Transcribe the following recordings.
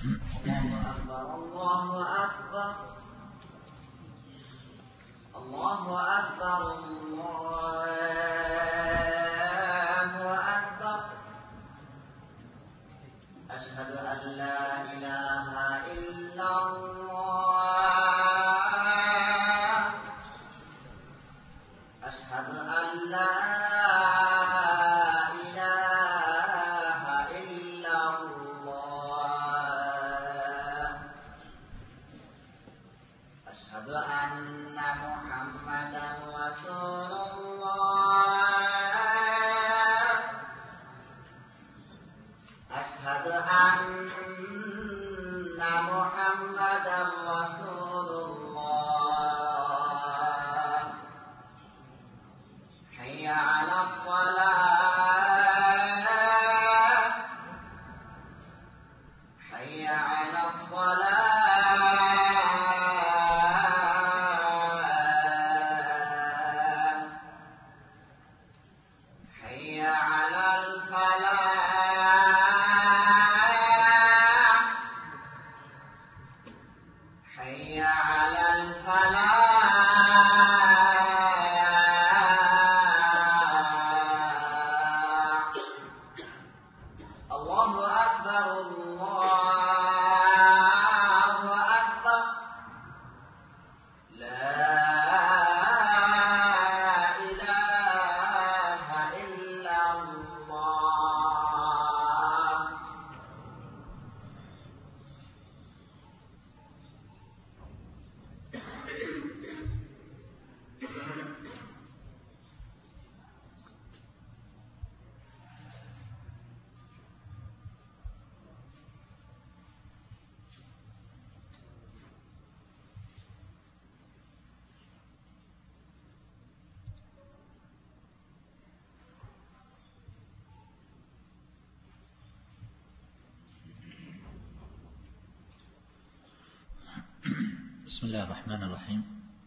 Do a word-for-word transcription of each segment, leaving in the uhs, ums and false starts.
الله أكبر الله أكبر الله أكبر الله أكبر أشهد أن لا إله إلا الله أشهد أن لا بسم الله الرحمن الرحيم.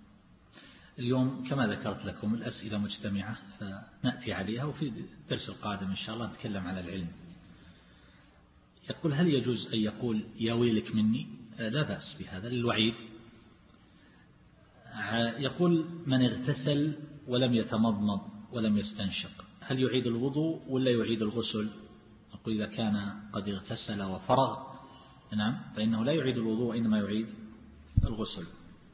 اليوم كما ذكرت لكم الأسئلة مجتمعة فنأتي عليها، وفي الدرس القادم إن شاء الله نتكلم على العلم. يقول: هل يجوز أن يقول يا ويلك مني؟ لا بأس بهذا للوعيد. يقول: من اغتسل ولم يتمضمض ولم يستنشق هل يعيد الوضوء ولا يعيد الغسل؟ يقول: إذا كان قد اغتسل وفرغ نعم فإنه لا يعيد الوضوء وإنما يعيد الغسل.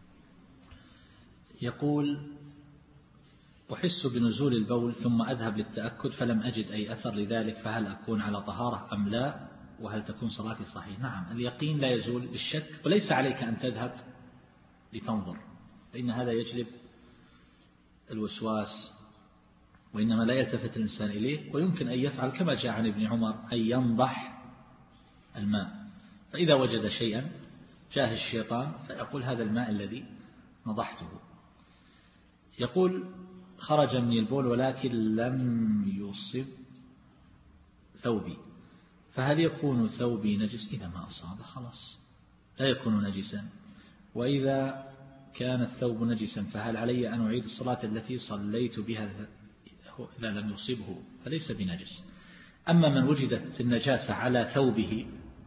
يقول: أحس بنزول البول ثم أذهب للتأكد فلم أجد أي أثر لذلك، فهل أكون على طهارة أم لا؟ وهل تكون صلاتي صحيح؟ نعم، اليقين لا يزول بالشك، وليس عليك أن تذهب لتنظر، فإن هذا يجلب الوسواس، وإنما لا يلتفت الإنسان إليه، ويمكن أن يفعل كما جاء عن ابن عمر أن ينضح الماء، فإذا وجد شيئا جاه الشيطان فيقول هذا الماء الذي نضحته. يقول: خرج مني البول ولكن لم يصب ثوبي، فهل يكون ثوبي نجس؟ إذا ما أصاب خلاص لا يكون نجسا، وإذا كان الثوب نجسا فهل علي أن أعيد الصلاة التي صليت بها إذا لم يصبه؟ فليس بنجس. أما من وجدت النجاسة على ثوبه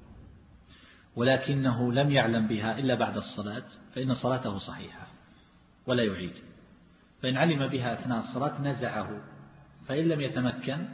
ولكنه لم يعلم بها إلا بعد الصلاة فإن صلاته صحيحة ولا يعيد، فإن علم بها أثناء الصلاة نزعه، فإن لم يتمكن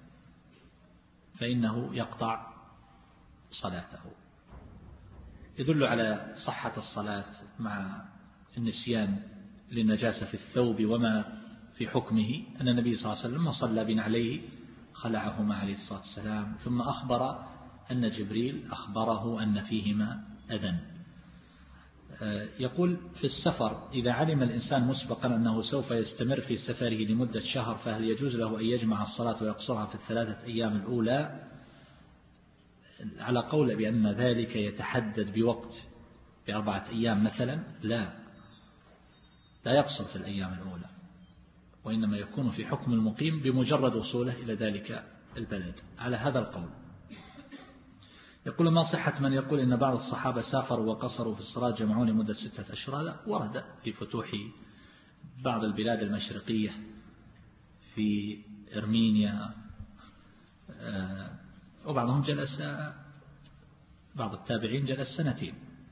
فإنه يقطع صلاته. يدل على صحة الصلاة مع النسيان للنجاسة في الثوب وما في حكمه أن النبي صلى الله عليه وسلم صلى بنعليه خلعهما عليه الصلاة والسلام، ثم أخبر أن جبريل أخبره أن فيهما أذى. يقول: في السفر إذا علم الإنسان مسبقا أنه سوف يستمر في سفره لمدة شهر فهل يجوز له أن يجمع الصلاة ويقصرها في الثلاثة أيام الأولى؟ على قول بأن ذلك يتحدد بوقت بأربعة أيام مثلا، لا لا يقصر في الأيام الأولى، وإنما يكون في حكم المقيم بمجرد وصوله إلى ذلك البلد على هذا القول. يقول: ما صحة من يقول إن بعض الصحابة سافروا وقصروا في الصلاة جمعوا لمدة ستة أشهر؟ هذا ورد في فتوح بعض البلاد المشرقية في إرمينيا، وبعضهم جلس بعض التابعين جلس سنتين.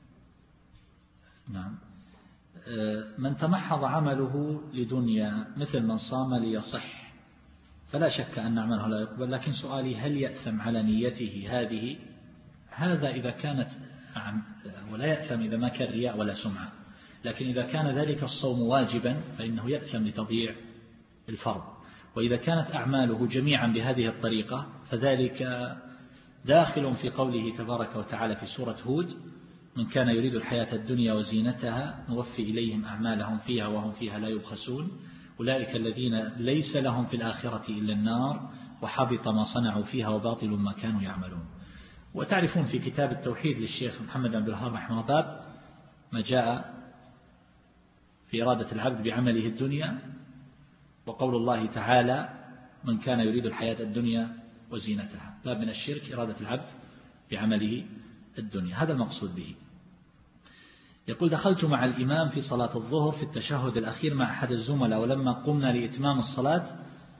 نعم. من تمحض عمله لدنيا مثل من صام ليصح فلا شك أن عمله لا يقبل، لكن سؤالي هل يأثم على نيته هذه؟ هذا إذا كانت، ولا يأثم إذا ما كان رياء ولا سمعة، لكن إذا كان ذلك الصوم واجبا فإنه يأثم لتضييع الفرض. وإذا كانت أعماله جميعا بهذه الطريقة فذلك داخل في قوله تبارك وتعالى في سورة هود: من كان يريد الحياة الدنيا وزينتها نوفي إليهم أعمالهم فيها وهم فيها لا يبخسون أولئك الذين ليس لهم في الآخرة إلا النار وحبط ما صنعوا فيها وباطل ما كانوا يعملون. وتعرفون في كتاب التوحيد للشيخ محمد بن عبد الوهاب رحمه الله باب ما جاء في إرادة العبد بعمله الدنيا، وقول الله تعالى: من كان يريد الحياة الدنيا وزينتها. باب من الشرك إرادة العبد بعمله الدنيا، هذا المقصود به. يقول: دخلت مع الإمام في صلاة الظهر في التشهد الأخير مع أحد الزملاء، ولما قمنا لإتمام الصلاة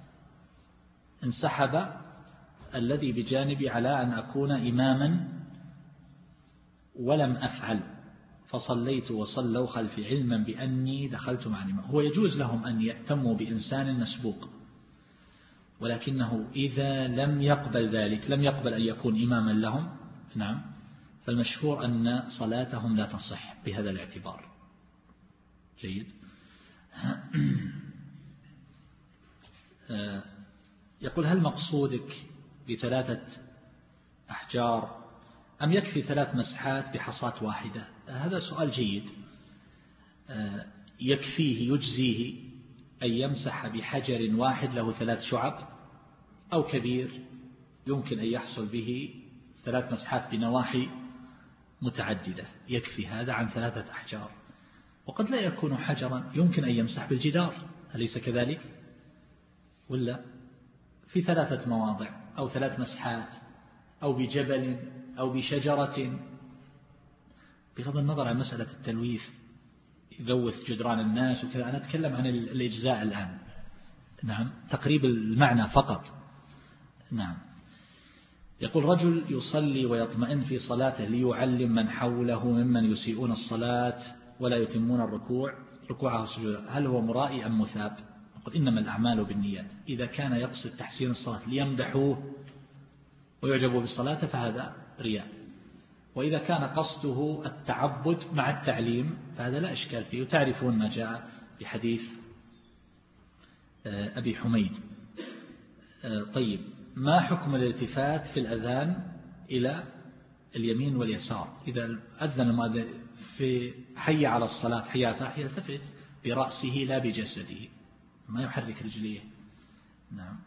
انسحب الذي بجانبي على أن أكون إماما ولم أفعل، فصليت وصلوا خلفي علما بأني دخلت مع الإمام. هو يجوز لهم أن يأتموا بإنسان مسبوق، ولكنه إذا لم يقبل ذلك، لم يقبل أن يكون إماما لهم، نعم، فالمشهور أن صلاتهم لا تصح بهذا الاعتبار. جيد. يقول: هل مقصودك بثلاثة أحجار أم يكفي ثلاث مسحات بحصاة واحدة؟ هذا سؤال جيد. يكفيه يجزيه أن يمسح بحجر واحد له ثلاث شعب، أو كبير يمكن أن يحصل به ثلاث مسحات بنواحي متعددة، يكفي هذا عن ثلاثة أحجار. وقد لا يكون حجرا، يمكن أن يمسح بالجدار، أليس كذلك؟ ولا في ثلاثة مواضع أو ثلاث مسحات أو بجبل أو بشجرة، بغض النظر عن مسألة التلويث يلوث جدران الناس وكذا. أنا أتكلم عن الإجزاء الآن، نعم، تقريب المعنى فقط. نعم. يقول: رجل يصلي ويطمئن في صلاته ليعلم من حوله ممن يسيئون الصلاة ولا يتمون الركوع ركوعه وسجوده، هل هو مرائي أم مثاب؟ يقول: إنما الأعمال بالنيات. إذا كان يقصد تحسين الصلاة ليمدحوه ويعجبوا بالصلاة فهذا رياء، وإذا كان قصده التعبد مع التعليم فهذا لا إشكال فيه. وتعرفون ما جاء بحديث أبي حميد. طيب، ما حكم الالتفات في الأذان إلى اليمين واليسار؟ إذا أذن المؤذن في حي على الصلاة حي على الفلاح يلتفت برأسه لا بجسده، ما يحرك رجليه. نعم.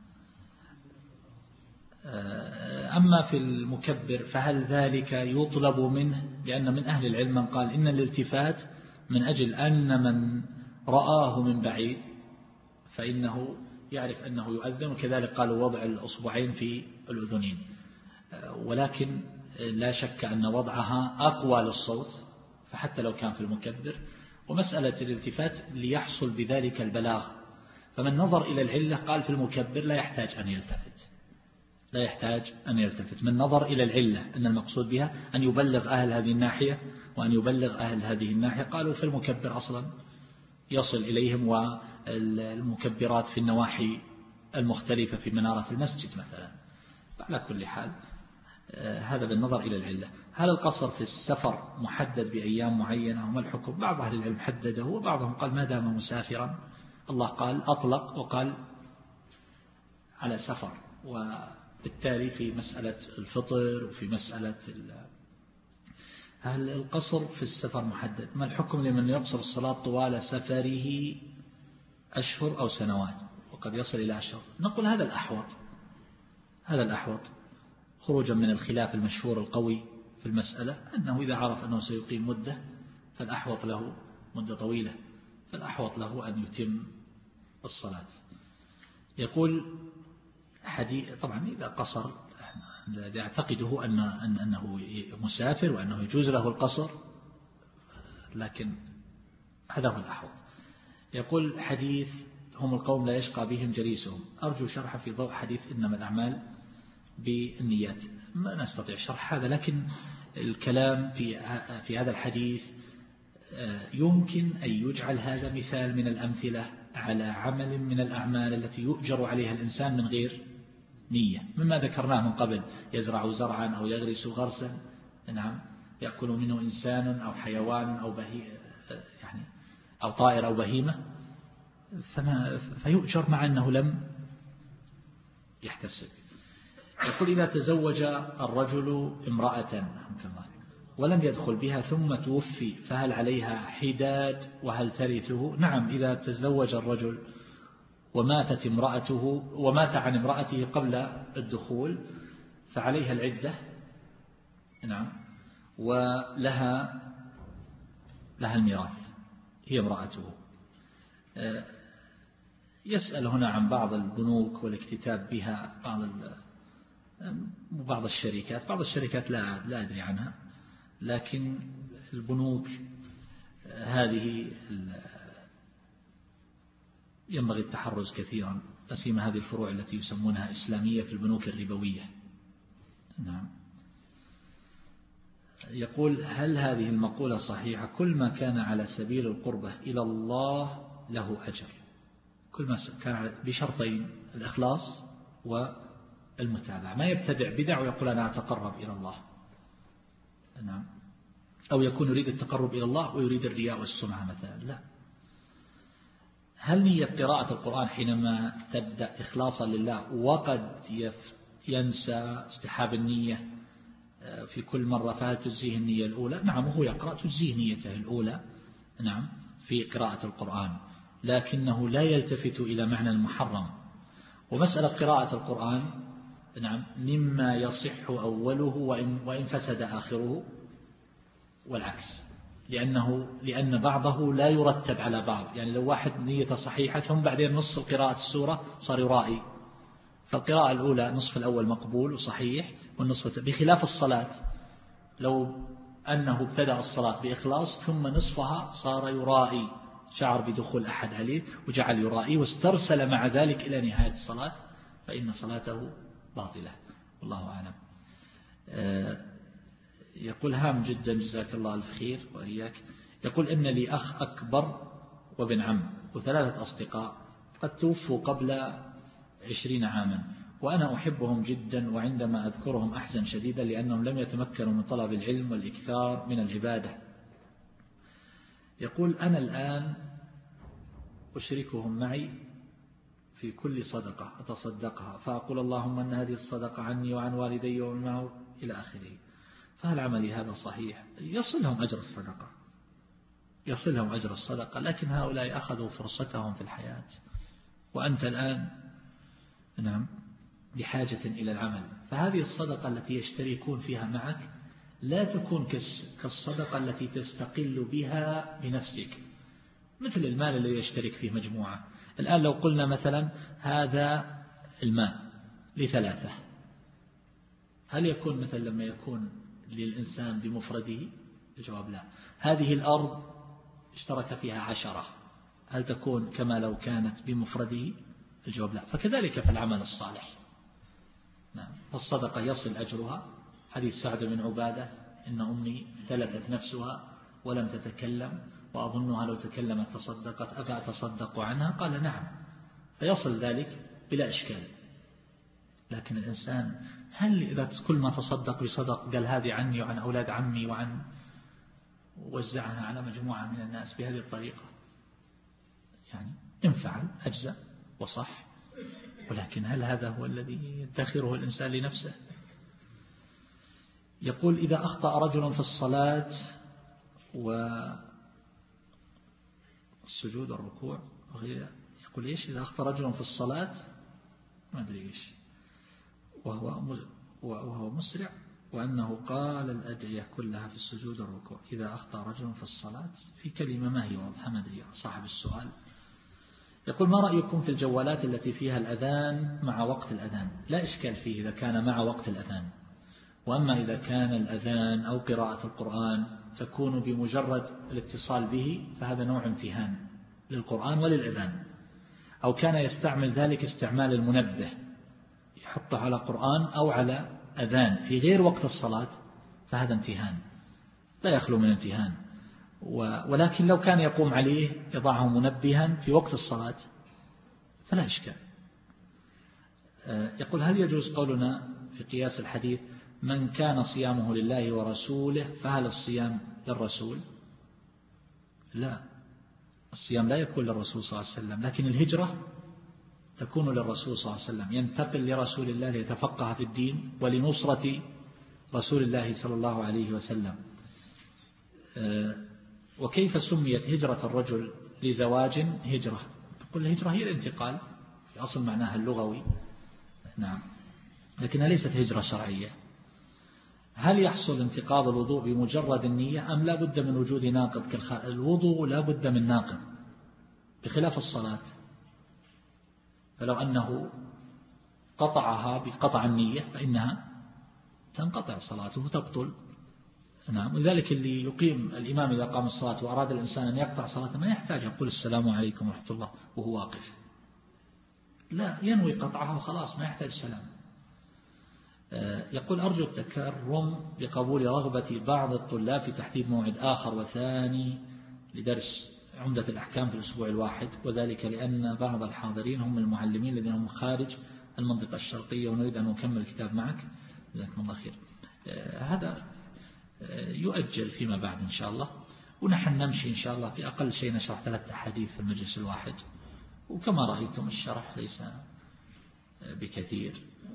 أما في المكبر فهل ذلك يطلب منه؟ لأن من أهل العلم من قال إن الالتفات من أجل أن من رآه من بعيد فإنه يعرف أنه يؤذن، وكذلك قالوا وضع الأصبعين في الأذنين، ولكن لا شك أن وضعها أقوى للصوت، فحتى لو كان في المكبر. ومسألة الالتفات ليحصل بذلك البلاغ، فمن نظر إلى العلة قال في المكبر لا يحتاج أن يلتفت، لا يحتاج أن يلتفت. من نظر إلى العلة أن المقصود بها أن يبلغ أهل هذه الناحية وأن يبلغ أهل هذه الناحية، قالوا في المكبر أصلا يصل إليهم، والمكبرات في النواحي المختلفة في منارة المسجد مثلا. على كل حال هذا بالنظر إلى العلة. هل القصر في السفر محدد بأيام معينة وما الحكم؟ بعض أهل العلم حدده، وبعضهم قال ما دام مسافرا. الله قال أطلق وقال على سفر، وبالتالي في مسألة الفطر وفي مسألة هل القصر في السفر محدد؟ ما الحكم لمن يقصر الصلاة طوال سفره أشهر أو سنوات وقد يصل إلى أشهر؟ نقول هذا الأحوط، هذا الأحوط خروجا من الخلاف المشهور القوي في المسألة، أنه إذا عرف أنه سيقيم مدة فالأحوط له مدة طويلة، فالأحوط له أن يتم الصلاة. يقول حديث، طبعا إذا قصر يعتقده أن أنه مسافر وأنه يجوز له القصر، لكن هذا هو الأحوط. يقول حديث هم القوم لا يشقى بهم جليسهم، أرجو شرح في ضوء حديث إنما الأعمال بالنيات. ما نستطيع شرح هذا، لكن الكلام في في هذا الحديث يمكن أن يجعل هذا مثال من الأمثلة على عمل من الأعمال التي يؤجر عليها الإنسان من غير نية، مما ذكرناه من قبل: يزرع زرعا أو يغرس غرسا، نعم، يأكل منه إنسان أو حيوان أو بهي يعني أو طائر أو بهيمة، فما فيؤجر مع أنه لم يحتسب. يقول: إذا تزوج الرجل امرأة ولم يدخل بها ثم توفي فهل عليها حداد وهل ترثه؟ نعم، إذا تزوج الرجل وماتت امرأته ومات عن امرأته قبل الدخول فعليها العدة، نعم، ولها لها الميراث، هي امرأته. يسأل هنا عن بعض البنوك والاكتتاب بها، بعض بعض الشركات بعض الشركات لا لا أدري عنها، لكن البنوك هذه ينبغي التحرز كثيرا، لا سيما هذه الفروع التي يسمونها إسلامية في البنوك الربوية. نعم. يقول: هل هذه المقولة صحيحة؟ كل ما كان على سبيل القربة إلى الله له أجر، كل ما كان بشرطين: الإخلاص والمتابعة. ما يبتدع بدع ويقول أنا أتقرب إلى الله، نعم، أو يكون يريد التقرب إلى الله ويريد الرياء والسمعة مثلا، لا. هل نية قراءة القرآن حينما تبدأ إخلاصا لله وقد ينسى استحاب النية في كل مرة، فهل تجزيه النية الأولى؟ نعم، وهو يقرأ تجزيه نيته الأولى، نعم، في قراءة القرآن، لكنه لا يلتفت إلى معنى المحرم. ومسألة قراءة القرآن، نعم، مما يصح أوله وإن, وإن فسد آخره، والعكس، لأنه لأن بعضه لا يرتب على بعض. يعني لو واحد نية صحيحة ثم بعدين نص قراءة السورة صار يرائي، فالقراءة الأولى نصف الأول مقبول وصحيح، والنصف بخلاف الصلاة لو أنه ابتدأ الصلاة بإخلاص ثم نصفها صار يرائي، شعر بدخول أحد عليه وجعل يرائي واسترسل مع ذلك إلى نهاية الصلاة، فإن صلاته باطلة، والله أعلم. يقول: هام جدا، جزاك الله الخير وإياك. يقول: إن لي أخ أكبر وابن عم وثلاثة أصدقاء قد توفوا قبل عشرين عاما، وأنا أحبهم جدا، وعندما أذكرهم أحزن شديدا لأنهم لم يتمكنوا من طلب العلم والإكثار من العبادة. يقول: أنا الآن أشركهم معي في كل صدقة أتصدقها، فأقول اللهم أن هذه الصدقة عني وعن والدي ومن معه إلى آخره، فهل عملي هذا صحيح؟ يصلهم أجر الصدقة، يصلهم أجر الصدقة، لكن هؤلاء أخذوا فرصتهم في الحياة، وأنت الآن، نعم، بحاجة إلى العمل. فهذه الصدقة التي يشتركون فيها معك لا تكون كالصدقة التي تستقل بها بنفسك، مثل المال الذي يشترك فيه مجموعة. الآن لو قلنا مثلا هذا الماء لثلاثة، هل يكون مثل لما يكون للإنسان بمفرده؟ الجواب لا. هذه الأرض اشترك فيها عشرة، هل تكون كما لو كانت بمفرده؟ الجواب لا. فكذلك في العمل الصالح، نعم، فالصدقة يصل أجرها. حديث سعد بن عبادة: إن أمي ثلثت نفسها ولم تتكلم وأظنها لو تكلمت تصدقت، أفأتصدق عنها؟ قال: نعم. فيصل ذلك بلا إشكال. لكن الإنسان هل إذا كل ما تصدق بصدق قال هذه عني وعن أولاد عمي وعن وزعها على مجموعة من الناس بهذه الطريقة؟ يعني إن فعل أجزاء وصح، ولكن هل هذا هو الذي يدخره الإنسان لنفسه؟ يقول: إذا أخطأ رجل في الصلاة والسجود والركوع وغيره، يقول إيش؟ إذا أخطأ رجل في الصلاة ما أدري إيش وهو وهو مسرع، وأنه قال الأدعية كلها في السجود والركوع. إذا أخطأ رجل في الصلاة، في كلمة ما هي واضحة، ما أدري صاحب السؤال. يقول: ما رأيكم في الجوالات التي فيها الأذان مع وقت الأذان؟ لا إشكال فيه إذا كان مع وقت الأذان، وأما إذا كان الأذان أو قراءة القرآن تكون بمجرد الاتصال به فهذا نوع امتهان للقرآن وللأذان، أو كان يستعمل ذلك استعمال المنبه، يحطه على قرآن أو على أذان في غير وقت الصلاة، فهذا امتهان لا يخلو من امتهان. ولكن لو كان يقوم عليه يضعه منبها في وقت الصلاة فلا إشكال. يقول هل يجوز قولنا في قياس الحديث من كان صيامه لله ورسوله فهل الصيام للرسول؟ لا، الصيام لا يكون للرسول صلى الله عليه وسلم، لكن الهجرة تكون للرسول صلى الله عليه وسلم، ينتقل لرسول الله ليتفقه في الدين ولنصرة رسول الله صلى الله عليه وسلم. وكيف سميت هجرة الرجل لزواج هجرة؟ تقول الهجرة هي الانتقال في أصل معناها اللغوي، نعم، لكنها ليست هجرة شرعية. هل يحصل انتقاض الوضوء بمجرد النية أم لا بد من وجود ناقض كالخ... الوضوء لا بد من ناقض بخلاف الصلاة، فلو أنه قطعها بقطع النية فإنها تنقطع صلاته تبطل. نعم، ولذلك اللي يقيم الإمام إذا قام الصلاة وأراد الإنسان أن يقطع صلاته ما يحتاج يقول السلام عليكم ورحمة الله وهو واقف، لا، ينوي قطعها وخلاص ما يحتاج سلام. يقول أرجو التكرم بقبول رغبة بعض الطلاب في تحديد موعد آخر وثاني لدرس عمدة الأحكام في الأسبوع الواحد، وذلك لأن بعض الحاضرين هم المعلمين الذين هم خارج المنطقة الشرقية ونريد أن نكمل الكتاب معك، جزاكم الله خير. هذا يؤجل فيما بعد إن شاء الله، ونحن نمشي إن شاء الله في أقل شيء نشرح ثلاث أحاديث في المجلس الواحد، وكما رأيتم الشرح ليس بكثير،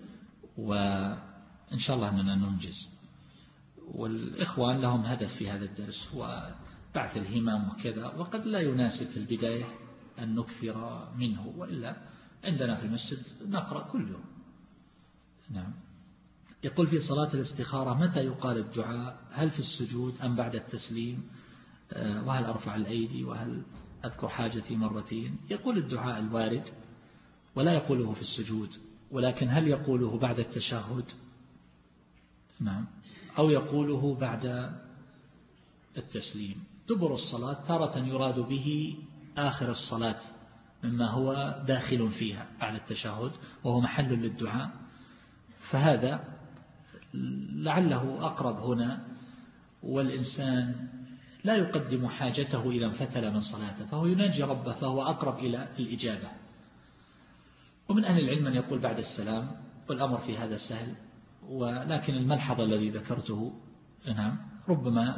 وإن شاء الله أننا ننجز. والإخوان لهم هدف في هذا الدرس هو بعث الهمم وكذا، وقد لا يناسب في البداية أن نكثر منه، وإلا عندنا في المسجد نقرأ كل يوم. نعم. يقول في صلاة الاستخارة متى يقال الدعاء؟ هل في السجود أم بعد التسليم؟ وهل أرفع الأيدي؟ وهل أذكر حاجتي مرتين؟ يقول الدعاء الوارد ولا يقوله في السجود، ولكن هل يقوله بعد التشهد؟ نعم، أو يقوله بعد التسليم. دبر الصلاة تارة يراد به آخر الصلاة مما هو داخل فيها على التشهد وهو محل للدعاء، فهذا لعله أقرب هنا، والإنسان لا يقدم حاجته إذا انفتل من صلاته فهو يناجي ربه فهو أقرب إلى الإجابة. ومن أهل العلم من يقول بعد السلام، والأمر في هذا سهل، ولكن الملحظ الذي ذكرته نعم ربما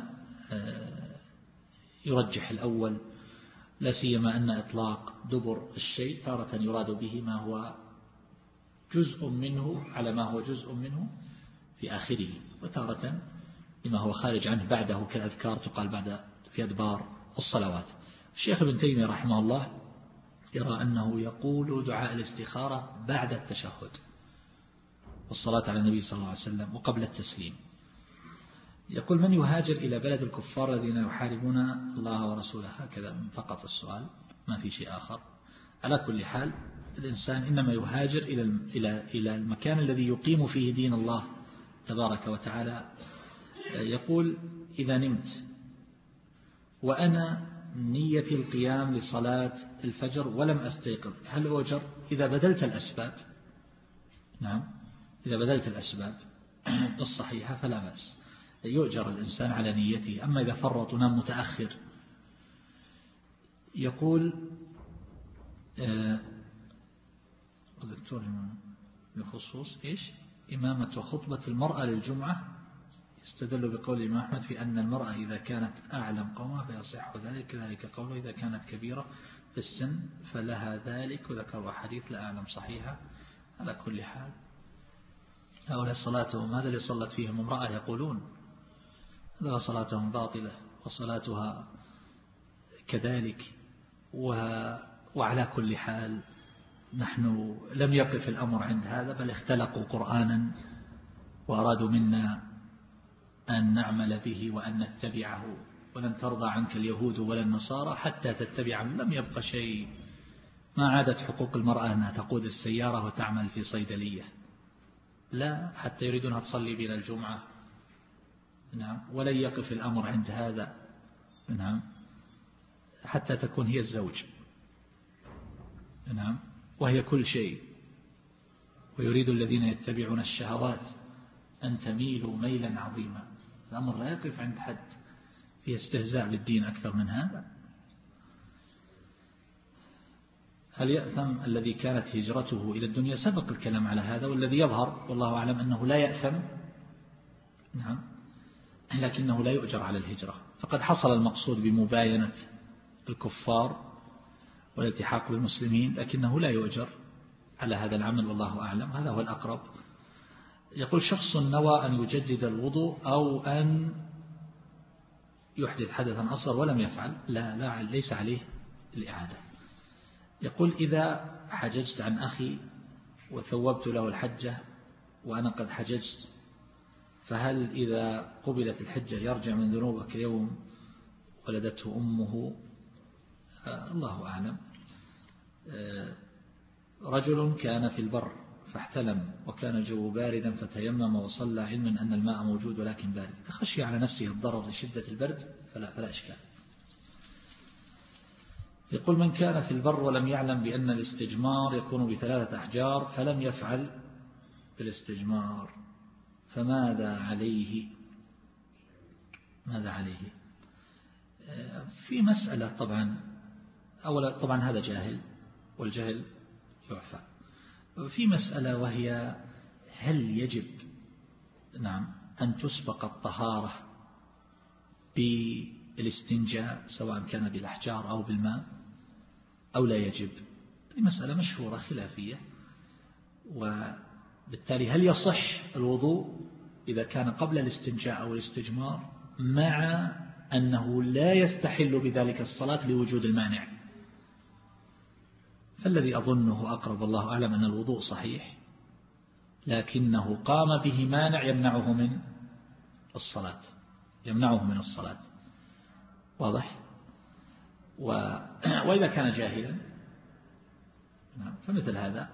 يرجح الأول، لا سيما أن إطلاق دبر الشيء تارة يراد به ما هو جزء منه على ما هو جزء منه في آخره، وتارة لما هو خارج عنه بعده كالأذكار تقال بعد في أدبار الصلوات. الشيخ ابن تيمية رحمه الله يرى أنه يقول دعاء الاستخارة بعد التشهد والصلاة على النبي صلى الله عليه وسلم وقبل التسليم. يقول من يهاجر إلى بلد الكفار الذين يحاربون الله ورسوله؟ هكذا فقط السؤال، ما في شيء آخر. على كل حال الإنسان إنما يهاجر إلى إلى إلى المكان الذي يقيم فيه دين الله تبارك وتعالى. يقول إذا نمت وأنا نية القيام لصلاة الفجر ولم أستيقظ هل أؤجر؟ إذا بذلت الأسباب، نعم، إذا بذلت الأسباب الصحيحة فلا بأس، يؤجر الإنسان على نيته. أما إذا فرط ونام متأخر. يقول الدكتور بخصوص إيش إمامة وخطبة المرأة للجمعة، يستدل بقول الإمام أحمد في أن المرأة إذا كانت أعلم قومها فيصح ذلك، كذلك قوله إذا كانت كبيرة في السن فلها ذلك، وذكر حديث لا أعلم صحيحة. على كل حال هؤلاء صلاتهم هذا اللي صلت فيهم امرأة يقولون هذا صلاتهم باطلة وصلاتها كذلك. وعلى كل حال نحن لم يقف الأمر عند هذا، بل اختلقوا قرآنا وأرادوا منا أن نعمل به وأن نتبعه، ولن ترضى عنك اليهود ولا النصارى حتى تتبع. لم يبقى شيء، ما عادت حقوق المرأة أنها تقود السيارة وتعمل في صيدلية، لا، حتى يريدونها تصلي بنا الجمعة، نعم، ولن يقف الأمر عند هذا، نعم، حتى تكون هي الزوج، نعم، وهي كل شيء. ويريد الذين يتبعون الشهوات أن تميلوا ميلا عظيما، الأمر لا يقف عند حد فيه استهزاء بالدين أكثر من هذا. هل يأثم الذي كانت هجرته إلى الدنيا؟ سبق الكلام على هذا، والذي يظهر والله أعلم أنه لا يأثم، نعم، لكنه لا يؤجر على الهجرة، فقد حصل المقصود بمباينة الكفار والالتحاق بالمسلمين، لكنه لا يؤجر على هذا العمل والله أعلم، هذا هو الأقرب. يقول شخص نوى أن يجدد الوضوء أو أن يحدث حدثا أصغر ولم يفعل، لا, لا ليس عليه الإعادة. يقول إذا حججت عن أخي وثوبت له الحجة وأنا قد حججت، فهل إذا قبلت الحجة يرجع من ذنوبه كيوم ولدته أمه؟ آه الله أعلم. آه رجل كان في البر فاحتلم وكان الجو باردا فتيمم وصلى علما أن الماء موجود ولكن بارد، فخشي على نفسه الضرر لشدة البرد فلا, فلا إشكال. يقول من كان في البر ولم يعلم بأن الاستجمار يكون بثلاثة أحجار فلم يفعل بالاستجمار فماذا عليه؟ ماذا عليه؟ في مسألة طبعا، أولا طبعا هذا جاهل والجهل يعفى. في مسألة وهي هل يجب نعم أن تسبق الطهارة بالاستنجاء سواء كان بالأحجار أو بالماء أو لا يجب؟ هذه مسألة مشهورة خلافية، وبالتالي هل يصح الوضوء إذا كان قبل الاستنجاء أو الاستجمار مع أنه لا يستحل بذلك الصلاة لوجود المانع؟ فالذي أظنه أقرب الله أعلم أن الوضوء صحيح، لكنه قام به مانع يمنعه من الصلاة يمنعه من الصلاة واضح؟ و... وإذا كان جاهلا فمثل هذا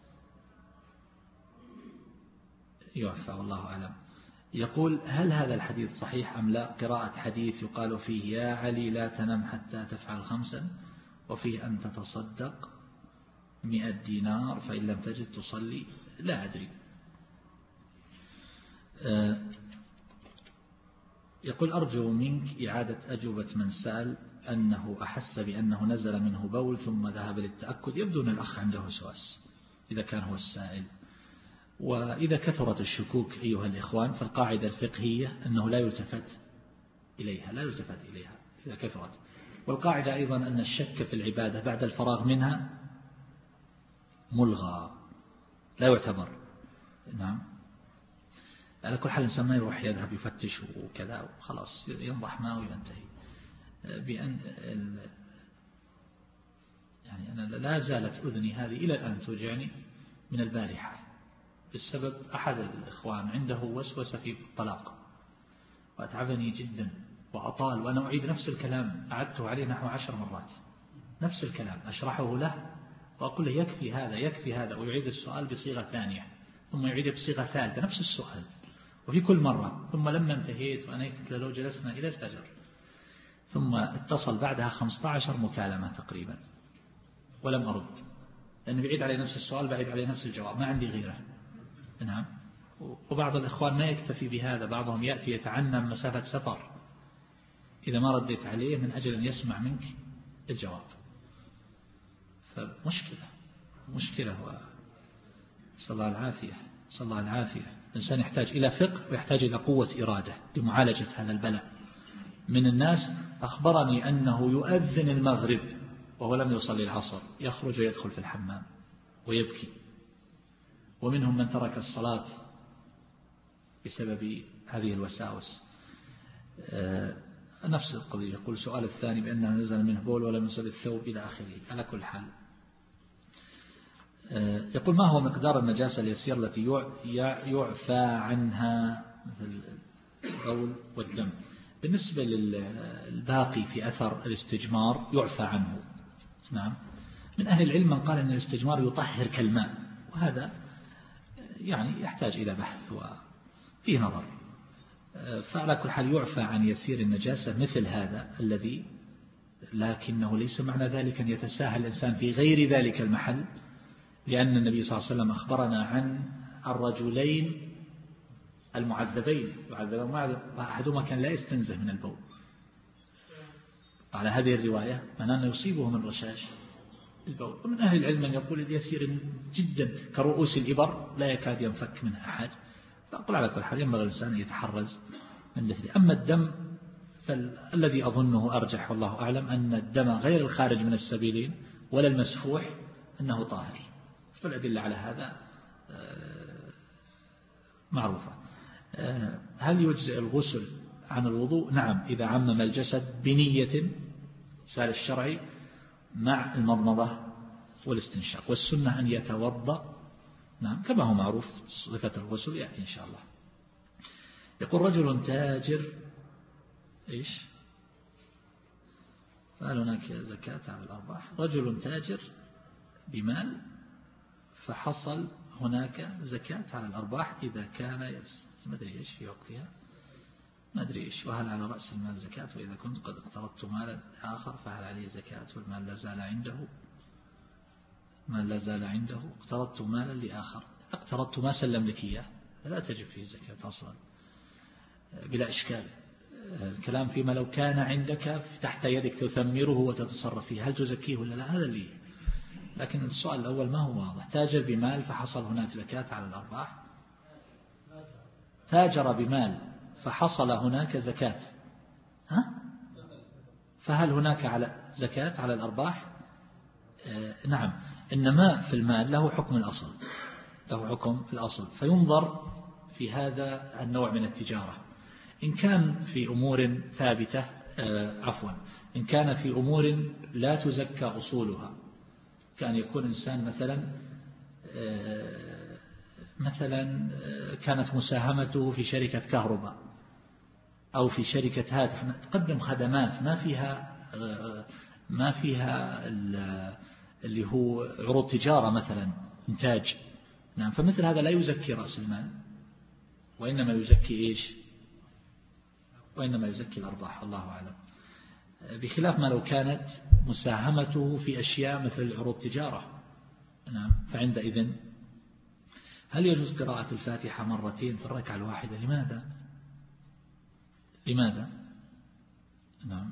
يعفى والله أعلم. يقول هل هذا الحديث صحيح أم لا؟ قراءة حديث يقال فيه يا علي لا تنم حتى تفعل خمسا، وفيه أن تتصدق مئة دينار فإن لم تجد تصلي، لا أدري. يقول أرجو منك إعادة أجوبة من سأل أنه أحس بأنه نزل منه بول ثم ذهب للتأكد. يبدو أن الأخ عنده وسواس إذا كان هو السائل. وإذا كثرت الشكوك أيها الإخوان فالقاعدة الفقهية أنه لا يلتفت إليها لا يلتفت إليها إذا كثرت. والقاعدة أيضا أن الشك في العبادة بعد الفراغ منها ملغى لا يعتبر. نعم، على كل حال الإنسان ما يروح يذهب يفتش وكذا وخلاص ينضح ماء وينتهي. بأن يعني أنا لا زالت أذني هذه إلى الآن توجعني من البارحة بسبب أحد الإخوان عنده وسوسة في الطلاق وأتعبني جدا وأطال، وأنا أعيد نفس الكلام أعدته عليه نحو عشر مرات نفس الكلام أشرحه له وأقول له يكفي هذا يكفي هذا، ويعيد السؤال بصيغة ثانية ثم يعيد بصيغة ثالثة نفس السؤال وفي كل مرة. ثم لما انتهيت وأنا قلت له لو جلسنا إلى الفجر، ثم اتصل بعدها خمسة عشر مكالمة تقريبا ولم أرد، لأنه بعيد عليه نفس السؤال بعيد عليه نفس الجواب، ما عندي غيره. نعم. وبعض الإخوان ما يكتفي بهذا، بعضهم يأتي يتعنى مسافة سفر إذا ما رديت عليه من أجل أن يسمع منك الجواب. فمشكلة مشكلة صلى الله العافية صلى الله العافية. الإنسان يحتاج إلى فقه ويحتاج إلى قوة إرادة لمعالجة هذا البلاء. من الناس أخبرني أنه يؤذن المغرب وهو لم يصلي العصر، يخرج ويدخل في الحمام ويبكي. ومنهم من ترك الصلاة بسبب هذه الوساوس. نفس القضية. يقول السؤال الثاني بأنه نزل منه بول ولم يصل الثوب إلى آخره. على كل حال يقول ما هو مقدار النجاسة اليسير التي يعفى عنها مثل البول والدم؟ بالنسبة للباقي في أثر الاستجمار يعفى عنه. نعم. من أهل العلم من قال أن الاستجمار يطهر كالماء، وهذا يعني يحتاج إلى بحث وفيه نظر. فعلى كل حال يعفى عن يسير النجاسة مثل هذا الذي، لكنه ليس معنى ذلك أن يتساهل الإنسان في غير ذلك المحل، لأن النبي صلى الله عليه وسلم أخبرنا عن الرجلين المعذبين يعذبون أحدهما كان لا يستنزه من البول. على هذه الرواية من أنه يصيبه من رشاش البول. ومن أهل العلم من يقول يسير جدا كرؤوس الإبر لا يكاد ينفك منها أحد. فأقول على كل حال ينبغي الإنسان أن يتحرز من مثله. أما الدم فالذي أظنه أرجح والله أعلم أن الدم غير الخارج من السبيلين ولا المسفوح أنه طاهر، فالأدلة على هذا معروفة. هل يجزئ الغسل عن الوضوء؟ نعم، إذا عمم الجسد بنية سال الشرعي مع المضمضة والاستنشاق، والسنة أن يتوضأ نعم كما هو معروف. صفة الغسل يأتي إن شاء الله. يقول رجل تاجر إيش قال هناك زكاة على الأرباح. رجل تاجر بمال فحصل هناك زكاة على الأرباح إذا كان ما أدري إيش في وقتها ما أدري إيش. وهل على رأس المال زكاة؟ وإذا كنت قد اقترضت مالا آخر فهل عليه زكاة؟ والمال لا زال عنده ما لا زال عنده. اقترضت مالا لآخر، اقترضت ما سلم لك إياه لا تجب فيه زكاة أصلا بلا إشكال. الكلام فيما لو كان عندك تحت يدك تثمره وتتصرف فيه هل تزكيه ولا لا، هذا اللي. لكن السؤال الأول ما هو واضح. تاجر بمال فحصل هناك زكاة على الأرباح. تاجر بمال فحصل هناك زكاة، ها؟ فهل هناك على زكاة على الأرباح؟ آه نعم، إنما في المال له حكم الأصل، له حكم الأصل. فينظر في هذا النوع من التجارة إن كان في أمور ثابتة آه عفوا إن كان في أمور لا تزكى أصولها، كان يكون إنسان مثلا آه مثلا آه كانت مساهمته في شركة كهرباء أو في شركة هاتف تقدم خدمات ما فيها آه ما فيها اللي هو عروض تجارة مثلا إنتاج، نعم، فمثل هذا لا يزكي رأس المال وإنما يزكي إيش وإنما يزكي الأرباح، الله أعلم. بخلاف ما لو كانت مساهمته في أشياء مثل عروض تجارة، نعم، فعندئذ هل يجوز قراءة الفاتحة مرتين في الركعة الواحدة؟ لماذا لماذا نعم.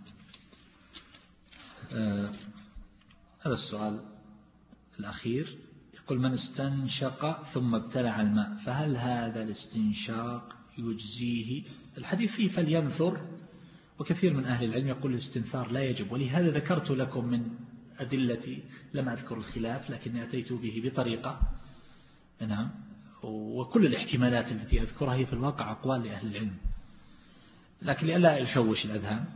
آه هذا السؤال الأخير يقول من استنشق ثم ابتلع الماء فهل هذا الاستنشاق يجزيه؟ الحديث فيه فلينثر، وكثير من أهل العلم يقول الاستنثار لا يجب، ولهذا ذكرت لكم من أدلتي لم أذكر الخلاف لكني أتيت به بطريقة، نعم، وكل الاحتمالات التي أذكرها هي في الواقع أقوال لأهل العلم، لكن لئلا يشوش الأذهان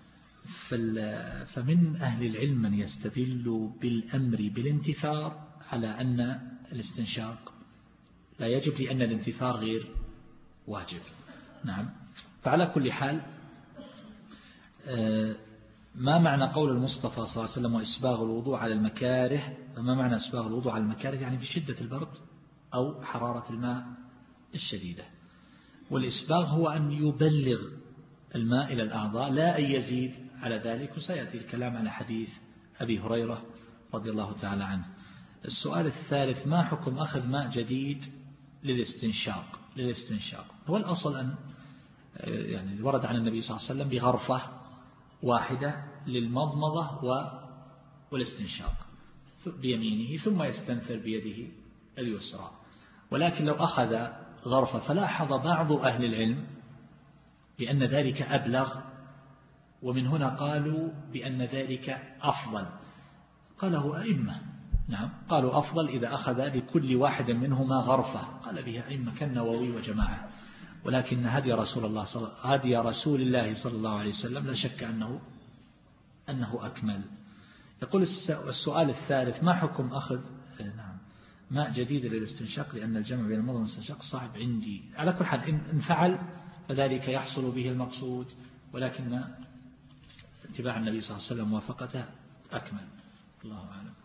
فمن أهل العلم من يستدل بالأمر بالانتثار على أن الاستنشاق لا يجب لأن الانتثار غير واجب، نعم. فعلى كل حال ما معنى قول المصطفى صلى الله عليه وسلم وإسباغ الوضوء على المكاره؟ ما معنى إسباغ الوضوء على المكاره؟ يعني في شدة البرد أو حرارة الماء الشديدة. والإسباغ هو أن يبلغ الماء إلى الأعضاء لا أن يزيد على ذلك، وسيأتي الكلام على حديث أبي هريرة رضي الله تعالى عنه. السؤال الثالث ما حكم أخذ ماء جديد للاستنشاق للاستنشاق هو الأصل أن يعني ورد عن النبي صلى الله عليه وسلم بغرفة واحدة للمضمضة والاستنشاق بيمينه ثم يستنثر بيده اليسرى. ولكن لو أخذ غرفة فلاحظ بعض أهل العلم بأن ذلك أبلغ، ومن هنا قالوا بأن ذلك أفضل، قاله أئمة، نعم، قالوا أفضل إذا أخذ لكل واحد منهما غرفة، قال بها أئمة كالنووي وجماعة. ولكن هدي رسول الله صلى هدي رسول الله صلى الله عليه وسلم لا شك أنه أنه أكمل. يقول السؤال الثالث ما حكم أخذ نعم ماء جديد للاستنشاق لأن الجمع بين المضمضة والاستنشاق صعب عندي. على كل حال إن فعل فذلك يحصل به المقصود، ولكن اتباع النبي صلى الله عليه وسلم موافقته أكمل، الله أعلم.